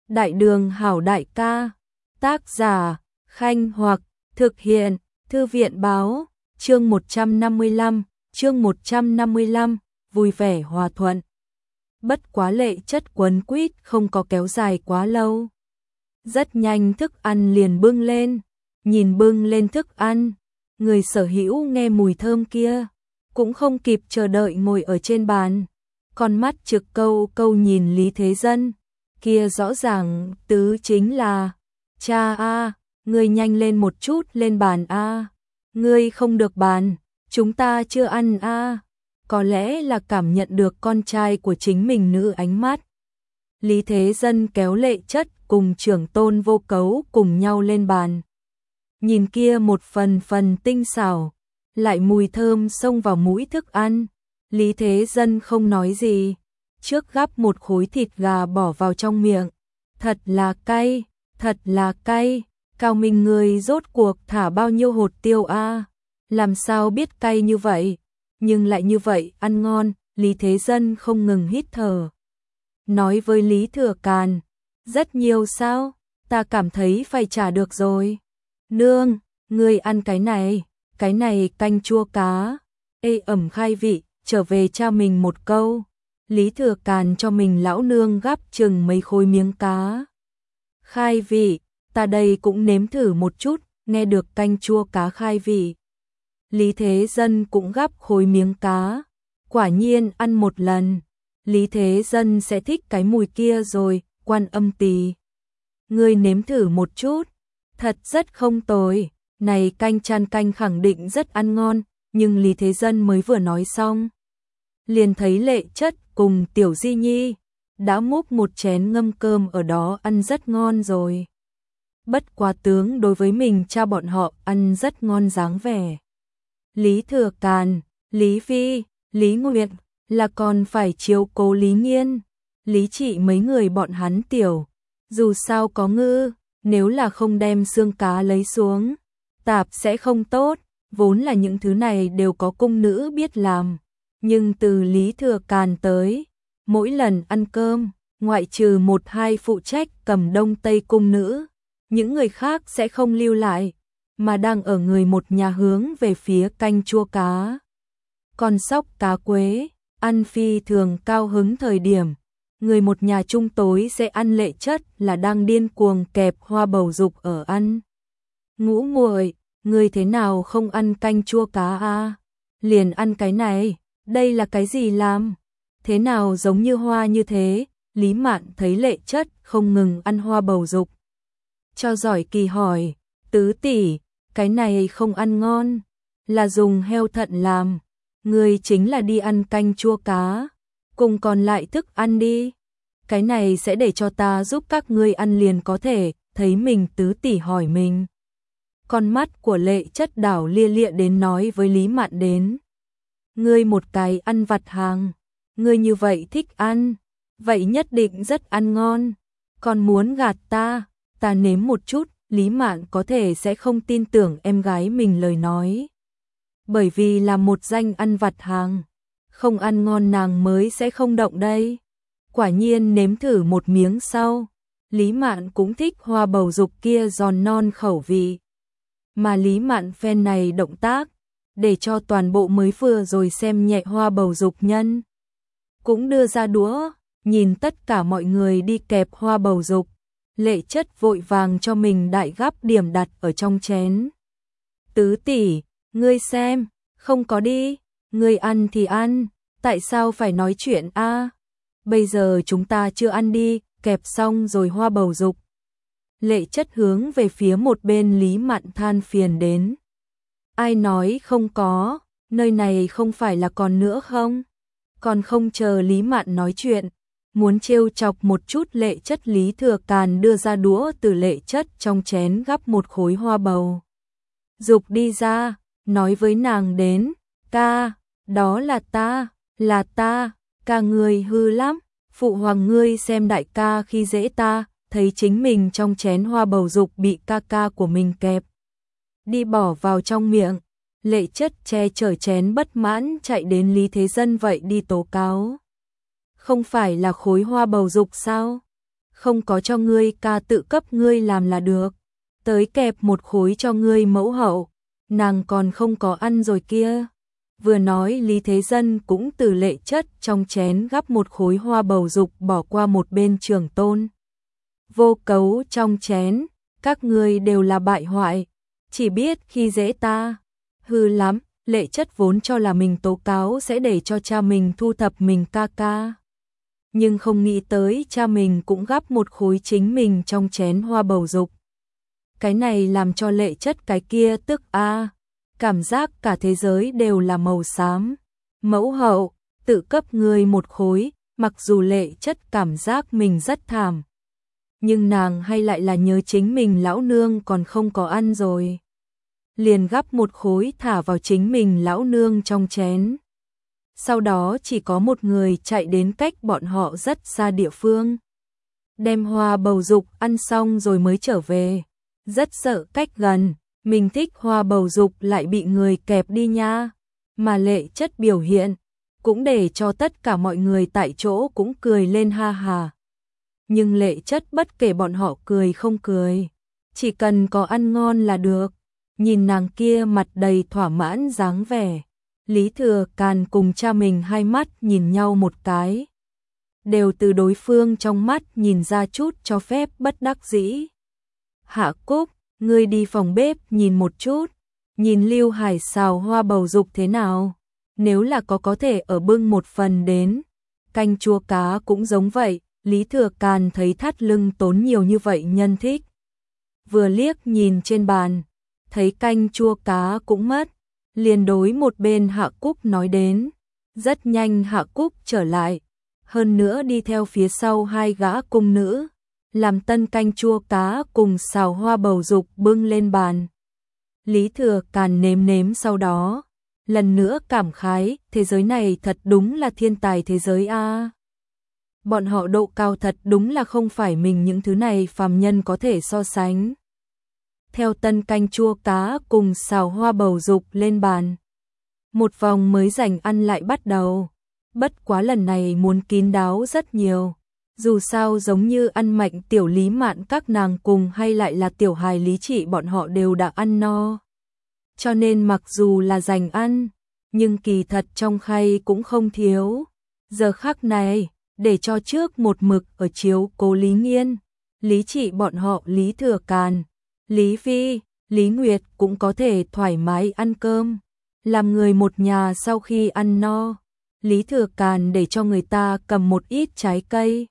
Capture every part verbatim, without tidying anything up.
Đại đường hảo đại ca. Tác giả, Khanh Hoặc, thực hiện, Thư viện báo, chương một trăm năm mươi lăm, chương một trăm năm mươi lăm, vui vẻ hòa thuận. Bất quá Lệ Chất quấn quýt không có kéo dài quá lâu. Rất nhanh thức ăn liền bưng lên, nhìn bưng lên thức ăn, người sở hữu nghe mùi thơm kia, cũng không kịp chờ đợi ngồi ở trên bàn, con mắt trực câu câu nhìn Lý Thế Dân, kia rõ ràng tứ chính là, cha a, ngươi nhanh lên một chút lên bàn a, ngươi không được bàn, chúng ta chưa ăn a. Có lẽ là cảm nhận được con trai của chính mình nữ ánh mắt. Lý Thế Dân kéo Lệ Chất cùng trưởng tôn Vô Cấu cùng nhau lên bàn. Nhìn kia một phần phần tinh xảo, lại mùi thơm xông vào mũi thức ăn. Lý Thế Dân không nói gì, trước gắp một khối thịt gà bỏ vào trong miệng. Thật là cay, thật là cay, Cao Minh người rốt cuộc thả bao nhiêu hột tiêu a? Làm sao biết cay như vậy? Nhưng lại như vậy, ăn ngon, Lý Thế Dân không ngừng hít thở. Nói với Lý Thừa Càn, rất nhiều sao, ta cảm thấy phải trả được rồi. Nương, ngươi ăn cái này, cái này canh chua cá, ê ẩm khai vị, trở về cha mình một câu. Lý Thừa Càn cho mình lão nương gắp chừng mấy khối miếng cá. Khai vị, ta đây cũng nếm thử một chút, nghe được canh chua cá khai vị. Lý Thế Dân cũng gắp khối miếng cá, quả nhiên ăn một lần, Lý Thế Dân sẽ thích cái mùi kia rồi, Quan Âm Tỳ. Ngươi nếm thử một chút, thật rất không tồi, này canh chan canh khẳng định rất ăn ngon, nhưng Lý Thế Dân mới vừa nói xong. Liền thấy Lệ Chất cùng Tiểu Di Nhi, đã múc một chén ngâm cơm ở đó ăn rất ngon rồi. Bất quá tướng đối với mình cha bọn họ ăn rất ngon dáng vẻ. Lý Thừa Càn, Lý Phi, Lý Nguyệt là còn phải chiếu cố Lý Nghiên, Lý Trị mấy người bọn hắn tiểu. Dù sao có ngư, nếu là không đem xương cá lấy xuống, tạp sẽ không tốt, vốn là những thứ này đều có cung nữ biết làm. Nhưng từ Lý Thừa Càn tới, mỗi lần ăn cơm, ngoại trừ một hai phụ trách cầm đông tây cung nữ, những người khác sẽ không lưu lại, mà đang ở người một nhà hướng về phía canh chua cá. Con sóc cá quế, ăn phi thường cao hứng thời điểm, người một nhà chung tối sẽ ăn Lệ Chất là đang điên cuồng kẹp hoa bầu dục ở ăn. Ngũ muội, người thế nào không ăn canh chua cá a? Liền ăn cái này, đây là cái gì làm? Thế nào giống như hoa như thế? Lý Mạn thấy Lệ Chất không ngừng ăn hoa bầu dục, cho giỏi kỳ hỏi, tứ tỷ, cái này không ăn ngon, là dùng heo thận làm, người chính là đi ăn canh chua cá, cùng còn lại thức ăn đi, cái này sẽ để cho ta giúp các ngươi ăn liền có thể. Thấy mình tứ tỷ hỏi mình, con mắt của Lệ Chất đảo lia lịa đến nói với Lý Mạn đến, ngươi một cái ăn vặt hàng, ngươi như vậy thích ăn, vậy nhất định rất ăn ngon, còn muốn gạt ta, ta nếm một chút. Lý Mạn có thể sẽ không tin tưởng em gái mình lời nói, bởi vì là một danh ăn vặt hàng, không ăn ngon nàng mới sẽ không động đây. Quả nhiên nếm thử một miếng sau, Lý Mạn cũng thích hoa bầu dục kia giòn non khẩu vị. Mà Lý Mạn phen này động tác, để cho toàn bộ mới vừa rồi xem nhẹ hoa bầu dục nhân, cũng đưa ra đũa, nhìn tất cả mọi người đi kẹp hoa bầu dục. Lệ Chất vội vàng cho mình đại gắp điểm đặt ở trong chén. Tứ tỷ, ngươi xem, không có đi, ngươi ăn thì ăn, tại sao phải nói chuyện a? Bây giờ chúng ta chưa ăn đi, kẹp xong rồi hoa bầu dục. Lệ Chất hướng về phía một bên Lý Mạn than phiền đến. Ai nói không có, nơi này không phải là còn nữa không? Còn không chờ Lý Mạn nói chuyện. Muốn trêu chọc một chút Lệ Chất, Lý Thừa Càn đưa ra đũa từ Lệ Chất trong chén gắp một khối hoa bầu dục đi ra, nói với nàng đến, ca, đó là ta, là ta, ca ngươi hư lắm, phụ hoàng ngươi xem đại ca khi dễ ta, thấy chính mình trong chén hoa bầu dục bị ca ca của mình kẹp đi bỏ vào trong miệng. Lệ Chất che chở chén bất mãn chạy đến Lý Thế Dân vậy đi tố cáo. Không phải là khối hoa bầu dục sao? không có cho ngươi ca tự cấp ngươi làm là được, tới kẹp một khối cho ngươi mẫu hậu, nàng còn không có ăn rồi kia. Vừa nói Lý Thế Dân cũng từ Lệ Chất trong chén gắp một khối hoa bầu dục bỏ qua một bên Trường Tôn. Vô Cấu trong chén, các ngươi đều là bại hoại, chỉ biết khi dễ ta. Hư lắm, Lệ Chất vốn cho là mình tố cáo sẽ để cho cha mình thu thập mình ca ca. Nhưng không nghĩ tới cha mình cũng gắp một khối chính mình trong chén hoa bầu dục. Cái này làm cho Lệ Chất cái kia tức a, cảm giác cả thế giới đều là màu xám. Mẫu hậu, tự cấp người một khối, mặc dù Lệ Chất cảm giác mình rất thảm. Nhưng nàng hay lại là nhớ chính mình lão nương còn không có ăn rồi. Liền gắp một khối thả vào chính mình lão nương trong chén. Sau đó chỉ có một người chạy đến cách bọn họ rất xa địa phương. Đem hoa bầu dục ăn xong rồi mới trở về. Rất sợ cách gần, mình thích hoa bầu dục lại bị người kẹp đi nha. Mà Lệ Chất biểu hiện, cũng để cho tất cả mọi người tại chỗ cũng cười lên ha hà. Nhưng Lệ Chất bất kể bọn họ cười không cười, chỉ cần có ăn ngon là được. Nhìn nàng kia mặt đầy thỏa mãn dáng vẻ, Lý Thừa Càn cùng cha mình hai mắt nhìn nhau một cái. Đều từ đối phương trong mắt nhìn ra chút cho phép bất đắc dĩ. Hạ Cúc, ngươi đi phòng bếp nhìn một chút, nhìn Lưu Hải xào hoa bầu dục thế nào, nếu là có có thể ở bưng một phần đến. Canh chua cá cũng giống vậy, Lý Thừa Càn thấy thắt lưng tốn nhiều như vậy nhân thích. Vừa liếc nhìn trên bàn, thấy canh chua cá cũng mất, liền đối một bên Hạ Cúc nói đến. Rất nhanh Hạ Cúc trở lại, hơn nữa đi theo phía sau hai gã cung nữ, làm tân canh chua cá cùng xào hoa bầu dục bưng lên bàn. Lý Thừa Càn nếm nếm sau đó, lần nữa cảm khái, thế giới này thật đúng là thiên tài thế giới a. Bọn họ độ cao thật đúng là không phải mình những thứ này phàm nhân có thể so sánh. Theo tân canh chua cá cùng xào hoa bầu dục lên bàn, một vòng mới dành ăn lại bắt đầu. Bất quá lần này muốn kín đáo rất nhiều. Dù sao giống như ăn Mạnh Tiểu Lý Mạn các nàng cùng hay lại là Tiểu Hài Lý Trị bọn họ đều đã ăn no. Cho nên mặc dù là dành ăn, nhưng kỳ thật trong khay cũng không thiếu. Giờ khắc này, để cho trước một mực ở chiếu cố Lý Nghiên, Lý Trị bọn họ Lý Thừa Càn, Lý Phi, Lý Nguyệt cũng có thể thoải mái ăn cơm. Làm người một nhà sau khi ăn no, Lý Thừa Càn để cho người ta cầm một ít trái cây,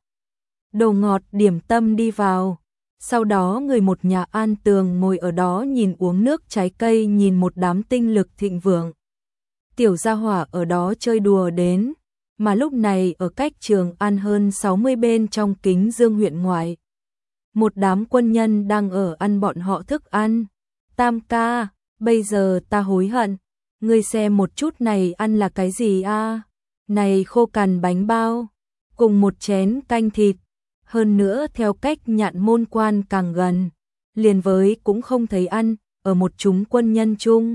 đồ ngọt điểm tâm đi vào. Sau đó người một nhà an tường ngồi ở đó nhìn uống nước trái cây, nhìn một đám tinh lực thịnh vượng. Tiểu gia hỏa ở đó chơi đùa đến, mà lúc này ở cách Trường An hơn sáu mươi bên trong Kính Dương huyện ngoại. Một đám quân nhân đang ở ăn bọn họ thức ăn. Tam ca, bây giờ ta hối hận, ngươi xem một chút này ăn là cái gì a? Này khô cằn bánh bao, cùng một chén canh thịt. Hơn nữa theo cách Nhạn Môn Quan càng gần, liền với cũng không thấy ăn, ở một chúng quân nhân chung.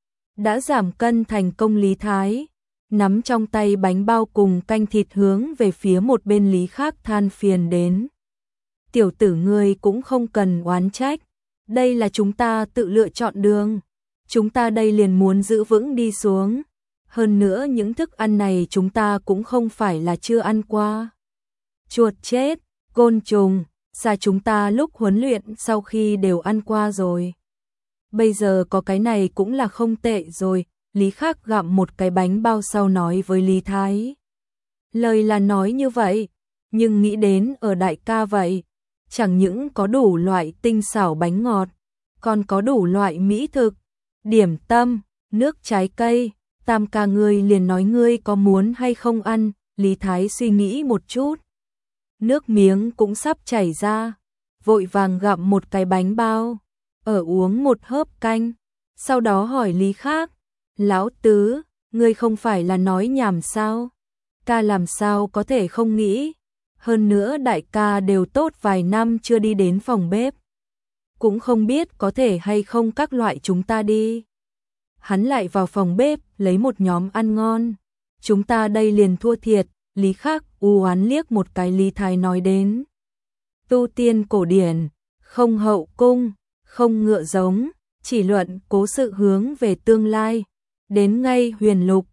Đã giảm cân thành công Lý Thái, nắm trong tay bánh bao cùng canh thịt hướng về phía một bên Lý khác than phiền đến. Tiểu tử ngươi cũng không cần oán trách, đây là chúng ta tự lựa chọn đường, chúng ta đây liền muốn giữ vững đi xuống. Hơn nữa những thức ăn này chúng ta cũng không phải là chưa ăn qua. Chuột chết, côn trùng, xa chúng ta lúc huấn luyện sau khi đều ăn qua rồi. Bây giờ có cái này cũng là không tệ rồi. Lý Khắc gặm một cái bánh bao sau nói với Lý Thái. Lời là nói như vậy, nhưng nghĩ đến ở đại ca vậy, chẳng những có đủ loại tinh xảo bánh ngọt, còn có đủ loại mỹ thực, điểm tâm, nước trái cây. Tam ca ngươi liền nói ngươi có muốn hay không ăn. Lý Thái suy nghĩ một chút, nước miếng cũng sắp chảy ra, vội vàng gặm một cái bánh bao, ở uống một hớp canh, sau đó hỏi Lý Khác, lão tứ, ngươi không phải là nói nhảm sao? Ca làm sao có thể không nghĩ, hơn nữa đại ca đều tốt vài năm chưa đi đến phòng bếp, cũng không biết có thể hay không các loại chúng ta đi. Hắn lại vào phòng bếp lấy một nhóm ăn ngon, chúng ta đây liền thua thiệt. Lý Khác u oán liếc một cái Lý Thái nói đến. tu tiên cổ điển, không hậu cung, không ngựa giống, chỉ luận cố sự hướng về tương lai. Đến ngay huyền lục,